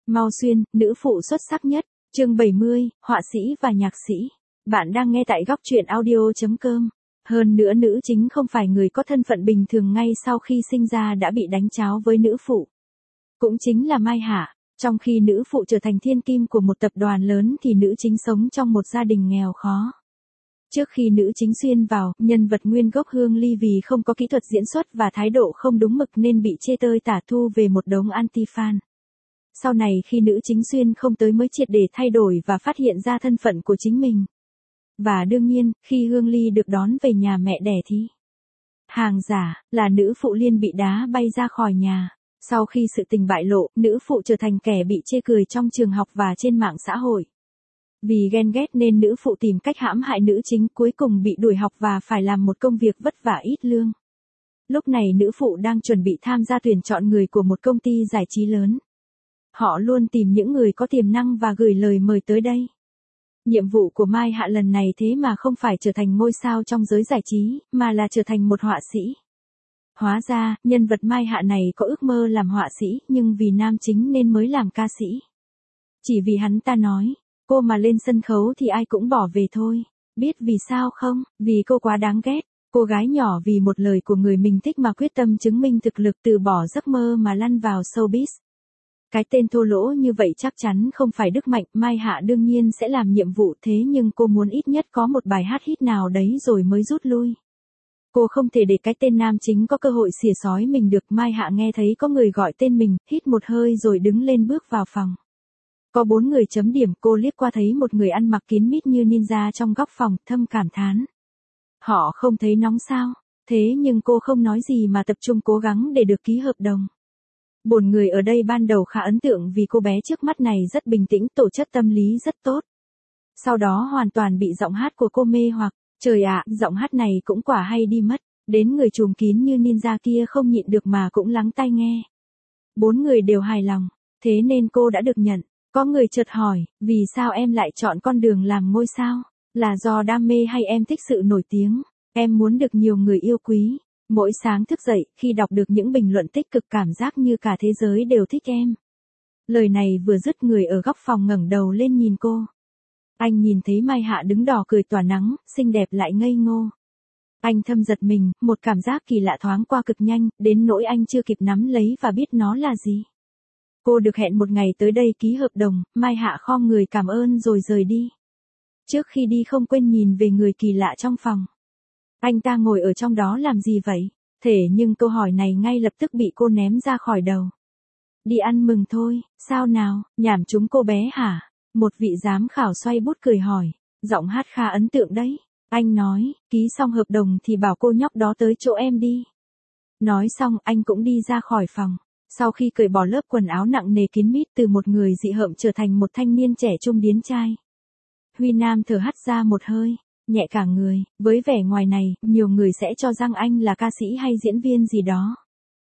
Mau Xuyên, nữ phụ xuất sắc nhất. Chương 70, họa sĩ và nhạc sĩ. Bạn đang nghe tại góc truyện audio.com. Hơn nữa nữ chính không phải người có thân phận bình thường, ngay sau khi sinh ra đã bị đánh tráo với nữ phụ. Cũng chính là Mai Hạ. Trong khi nữ phụ trở thành thiên kim của một tập đoàn lớn thì nữ chính sống trong một gia đình nghèo khó. Trước khi nữ chính xuyên vào, nhân vật nguyên gốc Hương Ly vì không có kỹ thuật diễn xuất và thái độ không đúng mực nên bị chê tơi tả thu về một đống anti-fan. Sau này khi nữ chính xuyên không tới mới triệt để thay đổi và phát hiện ra thân phận của chính mình. Và đương nhiên, khi Hương Ly được đón về nhà mẹ đẻ thì hàng giả là nữ phụ Liên bị đá bay ra khỏi nhà. Sau khi sự tình bại lộ, nữ phụ trở thành kẻ bị chê cười trong trường học và trên mạng xã hội. Vì ghen ghét nên nữ phụ tìm cách hãm hại nữ chính, cuối cùng bị đuổi học và phải làm một công việc vất vả ít lương. Lúc này nữ phụ đang chuẩn bị tham gia tuyển chọn người của một công ty giải trí lớn. Họ luôn tìm những người có tiềm năng và gửi lời mời tới đây. Nhiệm vụ của Mai Hạ lần này thế mà không phải trở thành ngôi sao trong giới giải trí, mà là trở thành một họa sĩ. Hóa ra, nhân vật Mai Hạ này có ước mơ làm họa sĩ, nhưng vì nam chính nên mới làm ca sĩ. Chỉ vì hắn ta nói, cô mà lên sân khấu thì ai cũng bỏ về thôi. Biết vì sao không? Vì cô quá đáng ghét. Cô gái nhỏ vì một lời của người mình thích mà quyết tâm chứng minh thực lực, từ bỏ giấc mơ mà lăn vào showbiz. Cái tên thô lỗ như vậy chắc chắn không phải đức mạnh. Mai Hạ đương nhiên sẽ làm nhiệm vụ, thế nhưng cô muốn ít nhất có một bài hát hit nào đấy rồi mới rút lui. Cô không thể để cái tên nam chính có cơ hội xỉa xói mình được. Mai Hạ nghe thấy có người gọi tên mình, hít một hơi rồi đứng lên bước vào phòng. Có 4 người chấm điểm, cô liếc qua thấy một người ăn mặc kín mít như ninja trong góc phòng, thầm cảm thán. Họ không thấy nóng sao? Thế nhưng cô không nói gì mà tập trung cố gắng để được ký hợp đồng. 4 người ở đây ban đầu khá ấn tượng vì cô bé trước mắt này rất bình tĩnh, tổ chất tâm lý rất tốt. Sau đó hoàn toàn bị giọng hát của cô mê hoặc. Trời ạ, giọng hát này cũng quả hay đi mất. Đến người trùm kín như ninja kia không nhịn được mà cũng lắng tai nghe. 4 người đều hài lòng, thế nên cô đã được nhận. Có người chợt hỏi, vì sao em lại chọn con đường làm ngôi sao? Là do đam mê hay em thích sự nổi tiếng? Em muốn được nhiều người yêu quý. Mỗi sáng thức dậy, khi đọc được những bình luận tích cực cảm giác như cả thế giới đều thích em. Lời này vừa dứt, người ở góc phòng ngẩng đầu lên nhìn cô. Anh nhìn thấy Mai Hạ đứng đỏ cười tỏa nắng, xinh đẹp lại ngây ngô. Anh thầm giật mình, một cảm giác kỳ lạ thoáng qua cực nhanh, đến nỗi anh chưa kịp nắm lấy và biết nó là gì. Cô được hẹn một ngày tới đây ký hợp đồng. Mai Hạ khom người cảm ơn rồi rời đi. Trước khi đi không quên nhìn về người kỳ lạ trong phòng. Anh ta ngồi ở trong đó làm gì vậy? Thế nhưng câu hỏi này ngay lập tức bị cô ném ra khỏi đầu. Đi ăn mừng thôi, sao nào, nhảm chúng cô bé hả? Một vị giám khảo xoay bút cười hỏi, giọng hát khá ấn tượng đấy. Anh nói, ký xong hợp đồng thì bảo cô nhóc đó tới chỗ em đi. Nói xong anh cũng đi ra khỏi phòng. Sau khi cởi bỏ lớp quần áo nặng nề kín mít, từ một người dị hợm trở thành một thanh niên trẻ trung điển trai. Huy Nam thở hắt ra một hơi, nhẹ cả người. Với vẻ ngoài này, nhiều người sẽ cho rằng anh là ca sĩ hay diễn viên gì đó.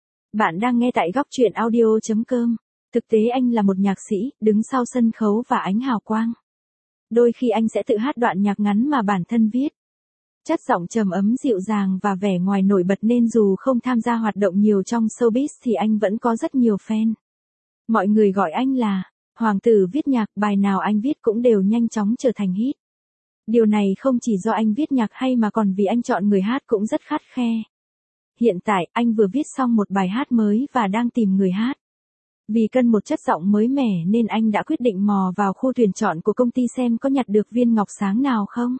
Bạn đang nghe tại góc truyện audio.com. Thực tế anh là một nhạc sĩ, đứng sau sân khấu và ánh hào quang. Đôi khi anh sẽ tự hát đoạn nhạc ngắn mà bản thân viết. Chất giọng trầm ấm dịu dàng và vẻ ngoài nổi bật nên dù không tham gia hoạt động nhiều trong showbiz thì anh vẫn có rất nhiều fan. Mọi người gọi anh là Hoàng tử viết nhạc, bài nào anh viết cũng đều nhanh chóng trở thành hit. Điều này không chỉ do anh viết nhạc hay mà còn vì anh chọn người hát cũng rất khắt khe. Hiện tại, anh vừa viết xong một bài hát mới và đang tìm người hát. Vì cần một chất giọng mới mẻ nên anh đã quyết định mò vào khu tuyển chọn của công ty xem có nhặt được viên ngọc sáng nào không.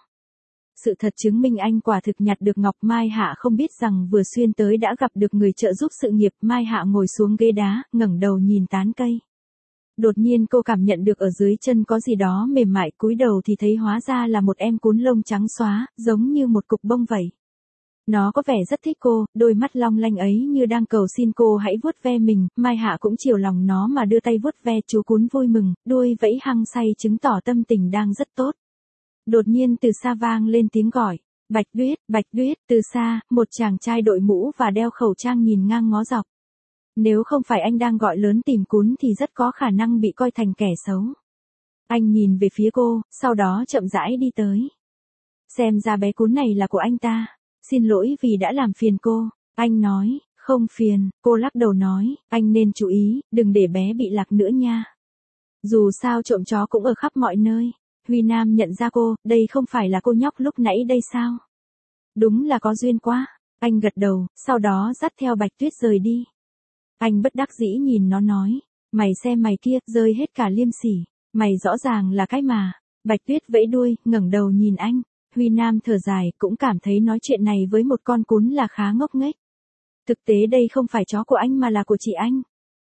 Sự thật chứng minh anh quả thực nhặt được ngọc. Mai Hạ không biết rằng vừa xuyên tới đã gặp được người trợ giúp sự nghiệp. Mai Hạ ngồi xuống ghế đá, ngẩng đầu nhìn tán cây. Đột nhiên cô cảm nhận được ở dưới chân có gì đó mềm mại, cúi đầu thì thấy hóa ra là một em cún lông trắng xóa, giống như một cục bông vậy. Nó có vẻ rất thích cô, đôi mắt long lanh ấy như đang cầu xin cô hãy vuốt ve mình. Mai Hạ cũng chiều lòng nó mà đưa tay vuốt ve. Chú cún vui mừng, đuôi vẫy hăng say chứng tỏ tâm tình đang rất tốt. Đột nhiên từ xa vang lên tiếng gọi, Bạch Tuyết. Từ xa, một chàng trai đội mũ và đeo khẩu trang nhìn ngang ngó dọc. Nếu không phải anh đang gọi lớn tìm cún thì rất có khả năng bị coi thành kẻ xấu. Anh nhìn về phía cô, sau đó chậm rãi đi tới. Xem ra bé cún này là của anh ta. Xin lỗi vì đã làm phiền cô. Anh nói, không phiền. Cô lắc đầu nói, anh nên chú ý, đừng để bé bị lạc nữa nha. Dù sao trộm chó cũng ở khắp mọi nơi. Huy Nam nhận ra cô, đây không phải là cô nhóc lúc nãy đây sao? Đúng là có duyên quá. Anh gật đầu, sau đó dắt theo Bạch Tuyết rời đi. Anh bất đắc dĩ nhìn nó nói, mày xem mày kia, rơi hết cả liêm sỉ. Mày rõ ràng là cái mà. Bạch Tuyết vẫy đuôi, ngẩng đầu nhìn anh. Huy Nam thở dài, cũng cảm thấy nói chuyện này với một con cún là khá ngốc nghếch. Thực tế đây không phải chó của anh mà là của chị anh.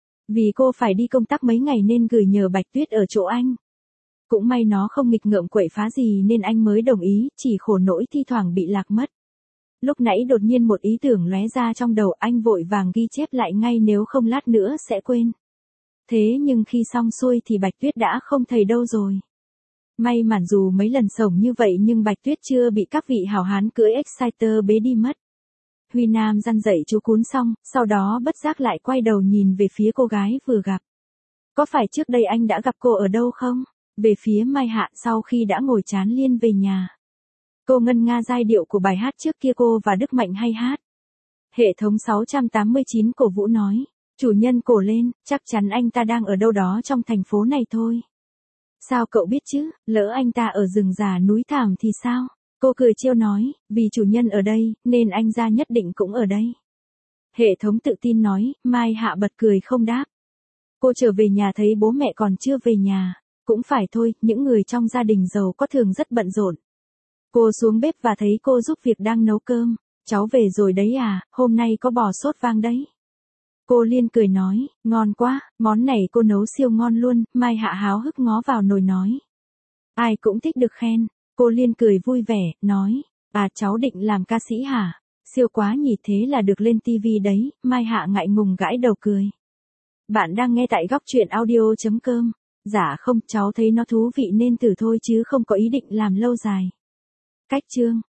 Vì cô phải đi công tác mấy ngày nên gửi nhờ Bạch Tuyết ở chỗ anh. Cũng may nó không nghịch ngợm quậy phá gì nên anh mới đồng ý, chỉ khổ nỗi thi thoảng bị lạc mất. Lúc nãy đột nhiên một ý tưởng lóe ra trong đầu, anh vội vàng ghi chép lại ngay nếu không lát nữa sẽ quên. Thế nhưng khi xong xuôi thì Bạch Tuyết đã không thấy đâu rồi. May mắn dù mấy lần sổng như vậy nhưng Bạch Tuyết chưa bị các vị hảo hán cưỡi Exciter bế đi mất. Huy Nam răn dậy chú cún xong, sau đó bất giác lại quay đầu nhìn về phía cô gái vừa gặp. Có phải trước đây anh đã gặp cô ở đâu không? Về phía Mai Hạ sau khi đã ngồi chán liên về nhà. Cô ngân nga giai điệu của bài hát trước kia cô và Đức Mạnh hay hát. Hệ thống 689 cổ vũ nói, chủ nhân cổ lên, chắc chắn anh ta đang ở đâu đó trong thành phố này thôi. Sao cậu biết chứ, lỡ anh ta ở rừng già núi thảm thì sao? Cô cười trêu nói, vì chủ nhân ở đây, nên anh ra nhất định cũng ở đây. Hệ thống tự tin nói, Mai Hạ bật cười không đáp. Cô trở về nhà thấy bố mẹ còn chưa về nhà. Cũng phải thôi, những người trong gia đình giàu có thường rất bận rộn. Cô xuống bếp và thấy cô giúp việc đang nấu cơm. Cháu về rồi đấy à, hôm nay có bò sốt vang đấy. Cô Liên cười nói, ngon quá, món này cô nấu siêu ngon luôn. Mai Hạ háo hức ngó vào nồi nói. Ai cũng thích được khen. Cô Liên cười vui vẻ, nói, à cháu định làm ca sĩ hả? Siêu quá nhỉ, thế là được lên tivi đấy. Mai Hạ ngại ngùng gãi đầu cười. Bạn đang nghe tại góc truyện audio.com. Dạ không, cháu thấy nó thú vị nên thử thôi chứ không có ý định làm lâu dài. Cách chương